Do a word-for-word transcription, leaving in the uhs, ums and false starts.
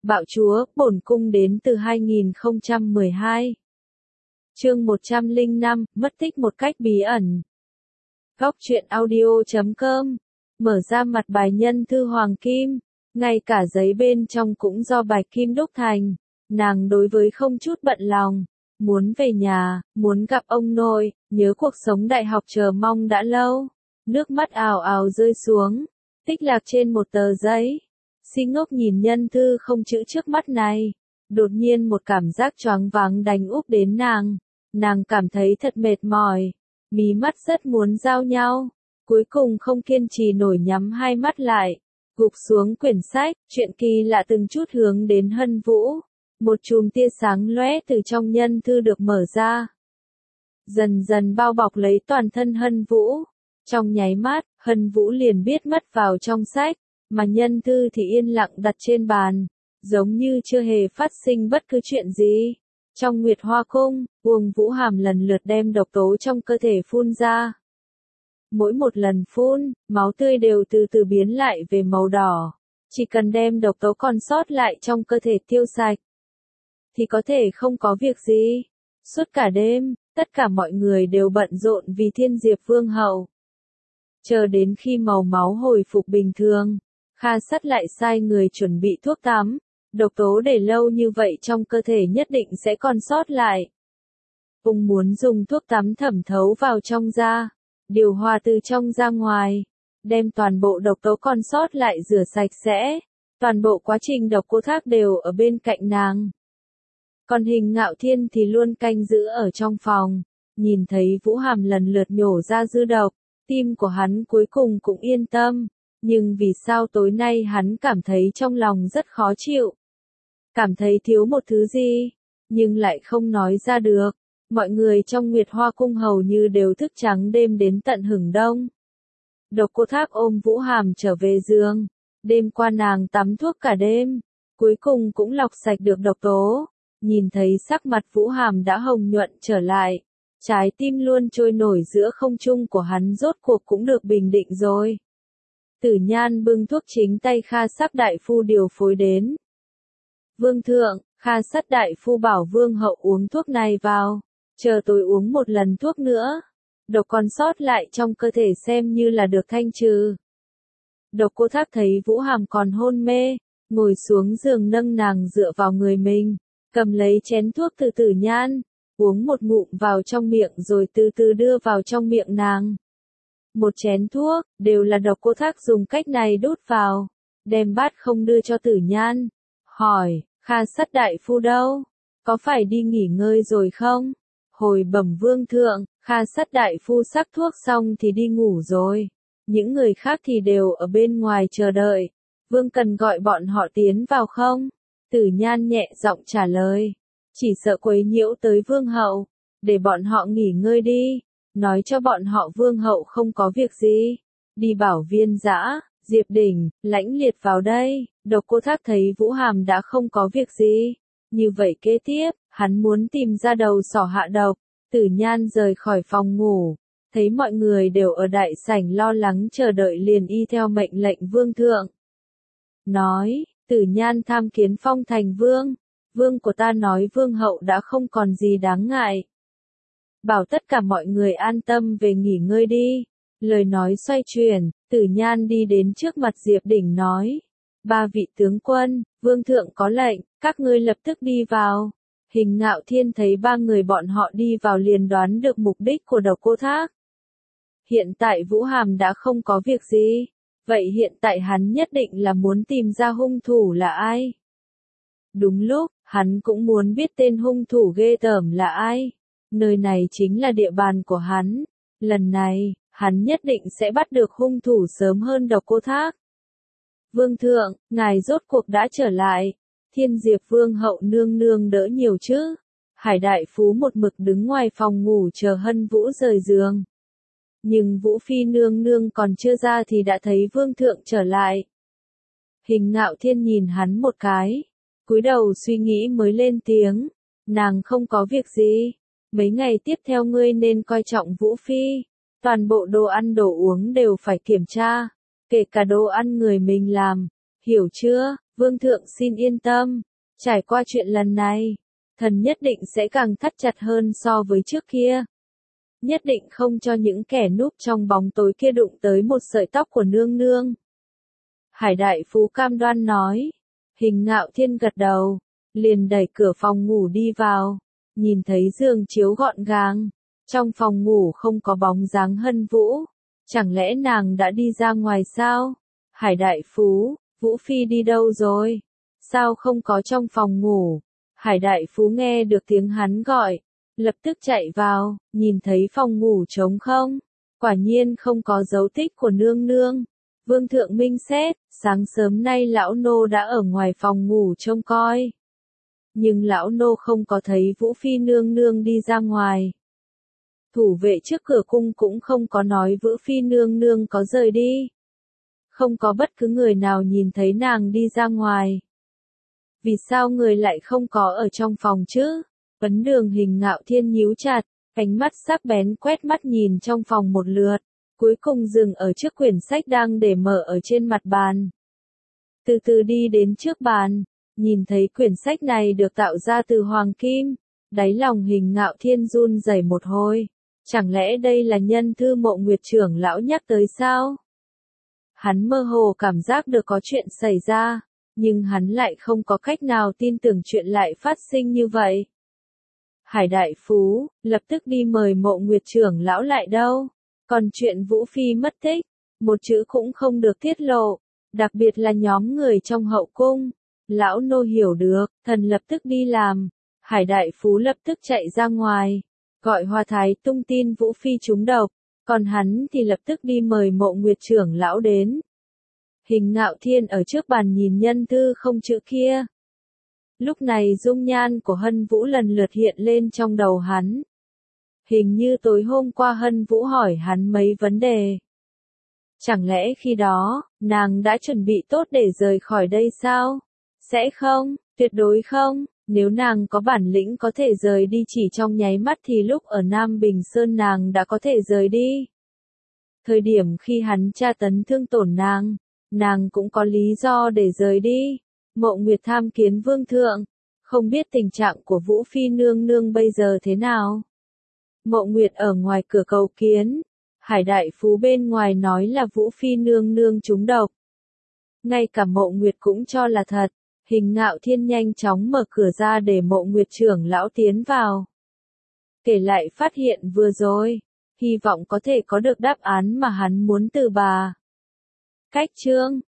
Bạo chúa, bổn cung đến từ hai nghìn không trăm mười hai. Chương một trăm lẻ năm, mất tích một cách bí ẩn. Góc truyện audio chấm com. Mở ra mặt bài nhân thư hoàng kim, ngay cả giấy bên trong cũng do Bạch Kim đúc thành. Nàng đối với không chút bận lòng, muốn về nhà, muốn gặp ông nội, nhớ cuộc sống đại học chờ mong đã lâu. Nước mắt ào ào rơi xuống, tích lạc trên một tờ giấy. Si ngốc nhìn nhân thư không chữ trước mắt này, đột nhiên một cảm giác choáng váng đánh úp đến nàng. Nàng cảm thấy thật mệt mỏi, mí mắt rất muốn giao nhau, cuối cùng không kiên trì nổi nhắm hai mắt lại, gục xuống quyển sách. Chuyện kỳ lạ từng chút hướng đến Hân Vũ, một chùm tia sáng lóe từ trong nhân thư được mở ra, dần dần bao bọc lấy toàn thân Hân Vũ. Trong nháy mắt, Hân Vũ liền biết mất vào trong sách, mà nhân thư thì yên lặng đặt trên bàn, giống như chưa hề phát sinh bất cứ chuyện gì. Trong Nguyệt Hoa Cung, Uông Vũ Hàm lần lượt đem độc tố trong cơ thể phun ra. Mỗi một lần phun, máu tươi đều từ từ biến lại về màu đỏ. Chỉ cần đem độc tố còn sót lại trong cơ thể tiêu sạch, thì có thể không có việc gì. Suốt cả đêm, tất cả mọi người đều bận rộn vì Thiên Diệp Vương hậu. Chờ đến khi màu máu hồi phục bình thường, Kha Sắt lại sai người chuẩn bị thuốc tắm. Độc tố để lâu như vậy trong cơ thể nhất định sẽ còn sót lại. Ông muốn dùng thuốc tắm thẩm thấu vào trong da, điều hòa từ trong ra ngoài, đem toàn bộ độc tố còn sót lại rửa sạch sẽ. Toàn bộ quá trình độc cô thác đều ở bên cạnh nàng. Còn Hình Ngạo Thiên thì luôn canh giữ ở trong phòng, nhìn thấy Vũ Hàm lần lượt nhổ ra dư độc, tim của hắn cuối cùng cũng yên tâm. Nhưng vì sao tối nay hắn cảm thấy trong lòng rất khó chịu? Cảm thấy thiếu một thứ gì, nhưng lại không nói ra được. Mọi người trong Nguyệt Hoa Cung hầu như đều thức trắng đêm đến tận hửng đông. Độc cô thác ôm Vũ Hàm trở về giường. Đêm qua nàng tắm thuốc cả đêm, cuối cùng cũng lọc sạch được độc tố. Nhìn thấy sắc mặt Vũ Hàm đã hồng nhuận trở lại, trái tim luôn trôi nổi giữa không trung của hắn rốt cuộc cũng được bình định rồi. Tử Nhan bưng thuốc chính tay Kha Sắc đại phu điều phối đến. Vương thượng, Kha Sắt đại phu bảo vương hậu uống thuốc này vào, chờ tôi uống một lần thuốc nữa, độc còn sót lại trong cơ thể xem như là được thanh trừ. Độc cô thác thấy Vũ Hàm còn hôn mê, ngồi xuống giường nâng nàng dựa vào người mình, cầm lấy chén thuốc từ Tử Nhan, uống một ngụm vào trong miệng rồi từ từ đưa vào trong miệng nàng. Một chén thuốc, đều là độc cô thác dùng cách này đút vào, đem bát không đưa cho Tử Nhan. Hỏi, Kha Sắt đại phu đâu? Có phải đi nghỉ ngơi rồi không? Hồi bẩm vương thượng, Kha Sắt đại phu sắc thuốc xong thì đi ngủ rồi. Những người khác thì đều ở bên ngoài chờ đợi. Vương cần gọi bọn họ tiến vào không? Tử Nhan nhẹ giọng trả lời. Chỉ sợ quấy nhiễu tới vương hậu. Để bọn họ nghỉ ngơi đi. Nói cho bọn họ vương hậu không có việc gì. Đi bảo Viên Dã, Diệp Đình, Lãnh Liệt vào đây. Độc cô thác thấy Vũ Hàm đã không có việc gì. Như vậy kế tiếp, hắn muốn tìm ra đầu sỏ hạ độc. Tử Nhan rời khỏi phòng ngủ, thấy mọi người đều ở đại sảnh lo lắng chờ đợi liền y theo mệnh lệnh vương thượng. Nói, Tử Nhan tham kiến Phong Thành Vương. Vương của ta nói vương hậu đã không còn gì đáng ngại. Bảo tất cả mọi người an tâm về nghỉ ngơi đi. Lời nói xoay chuyển, Tử Nhan đi đến trước mặt Diệp Đình nói. Ba vị tướng quân, vương thượng có lệnh, các ngươi lập tức đi vào. Hình Ngạo Thiên thấy ba người bọn họ đi vào liền đoán được mục đích của độc cô thác. Hiện tại Vũ Hàm đã không có việc gì. Vậy hiện tại hắn nhất định là muốn tìm ra hung thủ là ai. Đúng lúc, hắn cũng muốn biết tên hung thủ ghê tởm là ai. Nơi này chính là địa bàn của hắn. Lần này, hắn nhất định sẽ bắt được hung thủ sớm hơn độc cô thác. Vương thượng, ngài rốt cuộc đã trở lại. Thiên Diệp Vương hậu nương nương đỡ nhiều chứ. Hải đại phú một mực đứng ngoài phòng ngủ chờ Hân Vũ rời giường. Nhưng Vũ Phi nương nương còn chưa ra thì đã thấy vương thượng trở lại. Hình Ngạo Thiên nhìn hắn một cái, cúi đầu suy nghĩ mới lên tiếng. Nàng không có việc gì. Mấy ngày tiếp theo ngươi nên coi trọng Vũ Phi. Toàn bộ đồ ăn đồ uống đều phải kiểm tra. Kể cả đồ ăn người mình làm. Hiểu chưa? Vương thượng xin yên tâm, trải qua chuyện lần này, thần nhất định sẽ càng thắt chặt hơn so với trước kia. Nhất định không cho những kẻ núp trong bóng tối kia đụng tới một sợi tóc của nương nương. Hải Đại Phú cam đoan nói. Hình Ngạo Thiên gật đầu, liền đẩy cửa phòng ngủ đi vào, nhìn thấy giường chiếu gọn gàng, trong phòng ngủ không có bóng dáng Hân Vũ, chẳng lẽ nàng đã đi ra ngoài sao? Hải Đại Phú, Vũ Phi đi đâu rồi? Sao không có trong phòng ngủ? Hải Đại Phú nghe được tiếng hắn gọi, lập tức chạy vào, nhìn thấy phòng ngủ trống không, quả nhiên không có dấu tích của nương nương. Vương thượng minh xét, sáng sớm nay lão nô đã ở ngoài phòng ngủ trông coi. Nhưng lão nô không có thấy Vũ Phi nương nương đi ra ngoài. Thủ vệ trước cửa cung cũng không có nói Vũ Phi nương nương có rời đi. Không có bất cứ người nào nhìn thấy nàng đi ra ngoài. Vì sao người lại không có ở trong phòng chứ? Vấn Đường Hình Ngạo Thiên nhíu chặt, ánh mắt sắc bén quét mắt nhìn trong phòng một lượt, cuối cùng dừng ở trước quyển sách đang để mở ở trên mặt bàn. Từ từ đi đến trước bàn, nhìn thấy quyển sách này được tạo ra từ hoàng kim, đáy lòng Hình Ngạo Thiên run rẩy một hồi. Chẳng lẽ đây là nhân thư Mộ Nguyệt trưởng lão nhắc tới sao? Hắn mơ hồ cảm giác được có chuyện xảy ra, nhưng hắn lại không có cách nào tin tưởng chuyện lại phát sinh như vậy. Hải Đại Phú, lập tức đi mời Mộ Nguyệt trưởng lão lại đâu. Còn chuyện Vũ Phi mất tích, một chữ cũng không được tiết lộ, đặc biệt là nhóm người trong hậu cung. Lão nô hiểu được, thần lập tức đi làm. Hải Đại Phú lập tức chạy ra ngoài, gọi Hoa Thái tung tin Vũ Phi trúng độc, còn hắn thì lập tức đi mời Mộ Nguyệt trưởng lão đến. Hình Ngạo Thiên ở trước bàn nhìn nhân thư không chữ kia. Lúc này dung nhan của Hân Vũ lần lượt hiện lên trong đầu hắn. Hình như tối hôm qua Hân Vũ hỏi hắn mấy vấn đề. Chẳng lẽ khi đó, nàng đã chuẩn bị tốt để rời khỏi đây sao? Sẽ không, tuyệt đối không, nếu nàng có bản lĩnh có thể rời đi chỉ trong nháy mắt thì lúc ở Nam Bình Sơn nàng đã có thể rời đi. Thời điểm khi hắn tra tấn thương tổn nàng, nàng cũng có lý do để rời đi. Mộ Nguyệt tham kiến vương thượng, không biết tình trạng của Vũ Phi nương nương bây giờ thế nào. Mộ Nguyệt ở ngoài cửa cầu kiến, Hải Đại Phú bên ngoài nói là Vũ Phi nương nương trúng độc. Ngay cả Mộ Nguyệt cũng cho là thật, Hình Ngạo Thiên nhanh chóng mở cửa ra để Mộ Nguyệt trưởng lão tiến vào. Kể lại phát hiện vừa rồi, hy vọng có thể có được đáp án mà hắn muốn từ bà. Cách chương